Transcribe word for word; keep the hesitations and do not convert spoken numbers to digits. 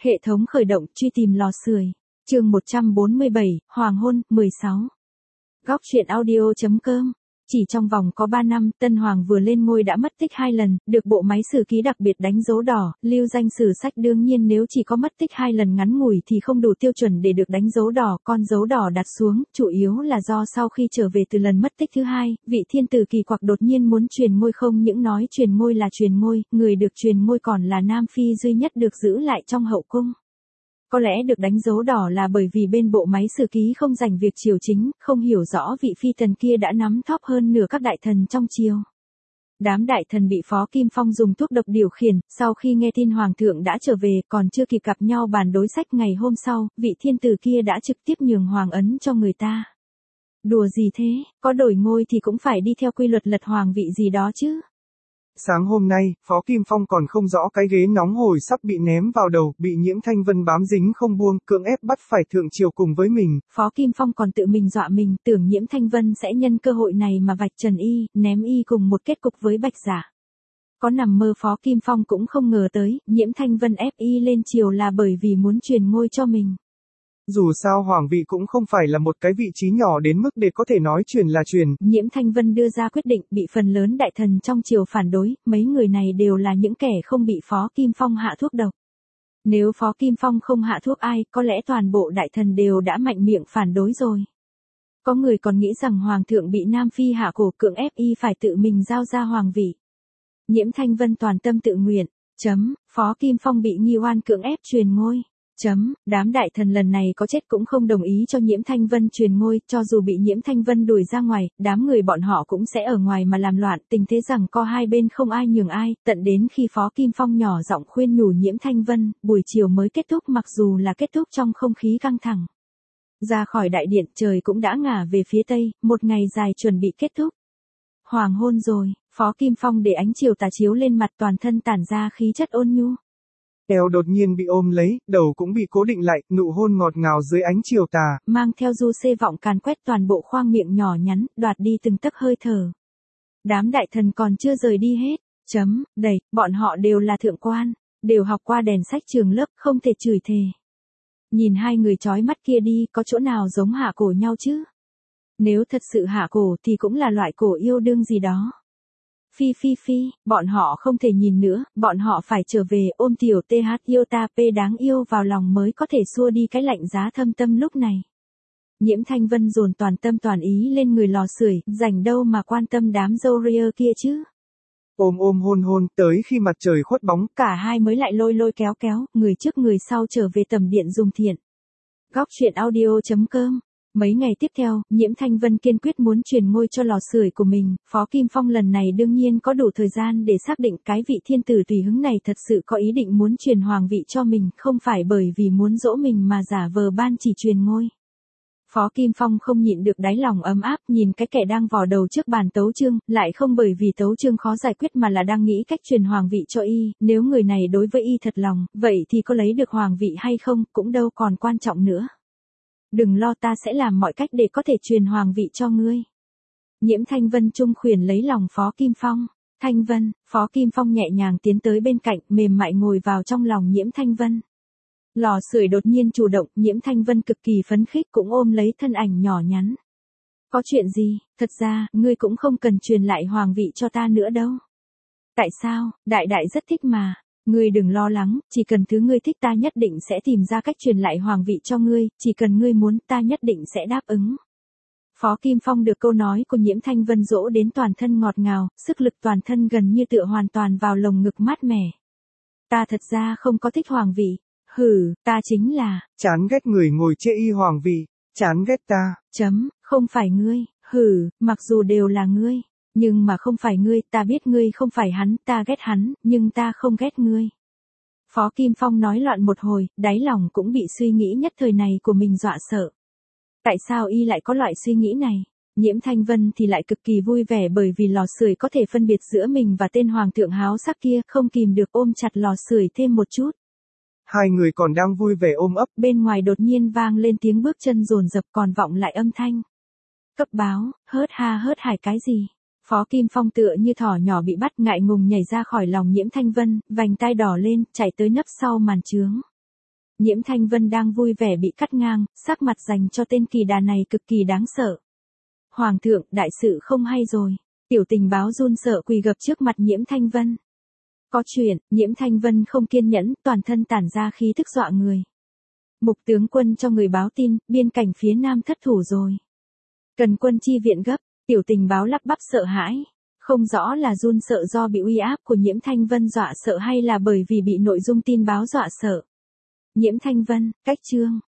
Hệ thống khởi động, truy tìm lò sưởi. Chương một trăm bốn mươi bảy, Hoàng hôn, mười sáu. Góc truyện audio chấm com. Chỉ trong vòng có ba năm, Tân Hoàng vừa lên ngôi đã mất tích hai lần, được bộ máy sử ký đặc biệt đánh dấu đỏ, lưu danh sử sách. Đương nhiên nếu chỉ có mất tích hai lần ngắn ngủi thì không đủ tiêu chuẩn để được đánh dấu đỏ, con dấu đỏ đặt xuống, chủ yếu là do sau khi trở về từ lần mất tích thứ hai, vị thiên tử kỳ quặc đột nhiên muốn truyền ngôi. Không những nói truyền ngôi là truyền ngôi, người được truyền ngôi còn là Nam Phi duy nhất được giữ lại trong hậu cung. Có lẽ được đánh dấu đỏ là bởi vì bên bộ máy sử ký không rành việc triều chính, không hiểu rõ vị phi tần kia đã nắm thóp hơn nửa các đại thần trong triều. Đám đại thần bị Phó Kim Phong dùng thuốc độc điều khiển, sau khi nghe tin hoàng thượng đã trở về, còn chưa kịp gặp nhau bàn đối sách ngày hôm sau, vị thiên tử kia đã trực tiếp nhường hoàng ấn cho người ta. Đùa gì thế, có đổi ngôi thì cũng phải đi theo quy luật lật hoàng vị gì đó chứ. Sáng hôm nay, Phó Kim Phong còn không rõ cái ghế nóng hổi sắp bị ném vào đầu, bị Nhiễm Thanh Vân bám dính không buông, cưỡng ép bắt phải thượng triều cùng với mình. Phó Kim Phong còn tự mình dọa mình, tưởng Nhiễm Thanh Vân sẽ nhân cơ hội này mà vạch trần y, ném y cùng một kết cục với Bạch Giả. Có nằm mơ Phó Kim Phong cũng không ngờ tới, Nhiễm Thanh Vân ép y lên triều là bởi vì muốn truyền ngôi cho mình. Dù sao hoàng vị cũng không phải là một cái vị trí nhỏ đến mức để có thể nói truyền là truyền. Nhiễm Thanh Vân đưa ra quyết định, bị phần lớn đại thần trong triều phản đối, mấy người này đều là những kẻ không bị Phó Kim Phong hạ thuốc độc. Nếu Phó Kim Phong không hạ thuốc ai, có lẽ toàn bộ đại thần đều đã mạnh miệng phản đối rồi. Có người còn nghĩ rằng hoàng thượng bị Nam Phi hạ cổ, cưỡng ép y phải tự mình giao ra hoàng vị. Nhiễm Thanh Vân toàn tâm tự nguyện, chấm, Phó Kim Phong bị nghi oan cưỡng ép truyền ngôi. Chấm, đám đại thần lần này có chết cũng không đồng ý cho Nhiễm Thanh Vân truyền ngôi, cho dù bị Nhiễm Thanh Vân đuổi ra ngoài, đám người bọn họ cũng sẽ ở ngoài mà làm loạn, tình thế rằng co hai bên không ai nhường ai, tận đến khi Phó Kim Phong nhỏ giọng khuyên nhủ Nhiễm Thanh Vân, buổi chiều mới kết thúc, mặc dù là kết thúc trong không khí căng thẳng. Ra khỏi đại điện, trời cũng đã ngả về phía tây, một ngày dài chuẩn bị kết thúc. Hoàng hôn rồi, Phó Kim Phong để ánh chiều tà chiếu lên mặt, toàn thân tản ra khí chất ôn nhu. Eo đột nhiên bị ôm lấy, đầu cũng bị cố định lại, nụ hôn ngọt ngào dưới ánh chiều tà. Mang theo du xê vọng càn quét toàn bộ khoang miệng nhỏ nhắn, đoạt đi từng tấc hơi thở. Đám đại thần còn chưa rời đi hết. Chấm, đầy, bọn họ đều là thượng quan, đều học qua đèn sách trường lớp, không thể chửi thề. Nhìn hai người chói mắt kia đi, có chỗ nào giống hạ cổ nhau chứ? Nếu thật sự hạ cổ thì cũng là loại cổ yêu đương gì đó. Phi phi phi, bọn họ không thể nhìn nữa, bọn họ phải trở về, ôm tiểu th yêu ta p đáng yêu vào lòng mới có thể xua đi cái lạnh giá thâm tâm lúc này. Nhiễm Thanh Vân dồn toàn tâm toàn ý lên người lò sưởi, rảnh đâu mà quan tâm đám dâu ria kia chứ. Ôm ôm hôn hôn, tới khi mặt trời khuất bóng, cả hai mới lại lôi lôi kéo kéo, người trước người sau trở về tầm điện dùng thiện. Góc truyện audio chấm com. Mấy ngày tiếp theo, Nhiễm Thanh Vân kiên quyết muốn truyền ngôi cho lò sưởi của mình, Phó Kim Phong lần này đương nhiên có đủ thời gian để xác định cái vị thiên tử tùy hứng này thật sự có ý định muốn truyền hoàng vị cho mình, không phải bởi vì muốn dỗ mình mà giả vờ ban chỉ truyền ngôi. Phó Kim Phong không nhịn được đáy lòng ấm áp, nhìn cái kẻ đang vò đầu trước bàn tấu chương, lại không bởi vì tấu chương khó giải quyết mà là đang nghĩ cách truyền hoàng vị cho y, nếu người này đối với y thật lòng, vậy thì có lấy được hoàng vị hay không, cũng đâu còn quan trọng nữa. Đừng lo, ta sẽ làm mọi cách để có thể truyền hoàng vị cho ngươi. Nhiễm Thanh Vân trung khuyển lấy lòng Phó Kim Phong. Thanh Vân, Phó Kim Phong nhẹ nhàng tiến tới bên cạnh, mềm mại ngồi vào trong lòng Nhiễm Thanh Vân. Lò sưởi đột nhiên chủ động, Nhiễm Thanh Vân cực kỳ phấn khích cũng ôm lấy thân ảnh nhỏ nhắn. Có chuyện gì, thật ra, ngươi cũng không cần truyền lại hoàng vị cho ta nữa đâu. Tại sao, đại đại rất thích mà. Ngươi đừng lo lắng, chỉ cần thứ ngươi thích ta nhất định sẽ tìm ra cách truyền lại hoàng vị cho ngươi, chỉ cần ngươi muốn ta nhất định sẽ đáp ứng. Phó Kim Phong được câu nói của Nhiễm Thanh Vân dỗ đến toàn thân ngọt ngào, sức lực toàn thân gần như tựa hoàn toàn vào lồng ngực mát mẻ. Ta thật ra không có thích hoàng vị, hừ, ta chính là, chán ghét người ngồi chê y hoàng vị, chán ghét ta. Chấm, không phải ngươi, hừ, mặc dù đều là ngươi. Nhưng mà không phải ngươi, ta biết ngươi không phải hắn, ta ghét hắn, nhưng ta không ghét ngươi. Phó Kim Phong nói loạn một hồi, đáy lòng cũng bị suy nghĩ nhất thời này của mình dọa sợ. Tại sao y lại có loại suy nghĩ này? Nhiễm Thanh Vân thì lại cực kỳ vui vẻ bởi vì lò sưởi có thể phân biệt giữa mình và tên hoàng thượng háo sắc kia, không kìm được ôm chặt lò sưởi thêm một chút. Hai người còn đang vui vẻ ôm ấp, bên ngoài đột nhiên vang lên tiếng bước chân dồn dập, còn vọng lại âm thanh. Cấp báo, hớt ha hớt hải cái gì? Phó Kim Phong tựa như thỏ nhỏ bị bắt, ngại ngùng nhảy ra khỏi lòng Nhiễm Thanh Vân, vành tai đỏ lên, chạy tới nấp sau màn chướng. Nhiễm Thanh Vân đang vui vẻ bị cắt ngang, sắc mặt dành cho tên kỳ đà này cực kỳ đáng sợ. Hoàng thượng, đại sự không hay rồi. Tiểu tình báo run sợ quỳ gập trước mặt Nhiễm Thanh Vân. Có chuyện, Nhiễm Thanh Vân không kiên nhẫn, toàn thân tản ra khí tức dọa người. Mục tướng quân cho người báo tin, biên cảnh phía nam thất thủ rồi. Cần quân chi viện gấp, tiểu tình báo lắp bắp sợ hãi. Không rõ là run sợ do bị uy áp của Nhiễm Thanh Vân dọa sợ hay là bởi vì bị nội dung tin báo dọa sợ. Nhiễm Thanh Vân, cách chương.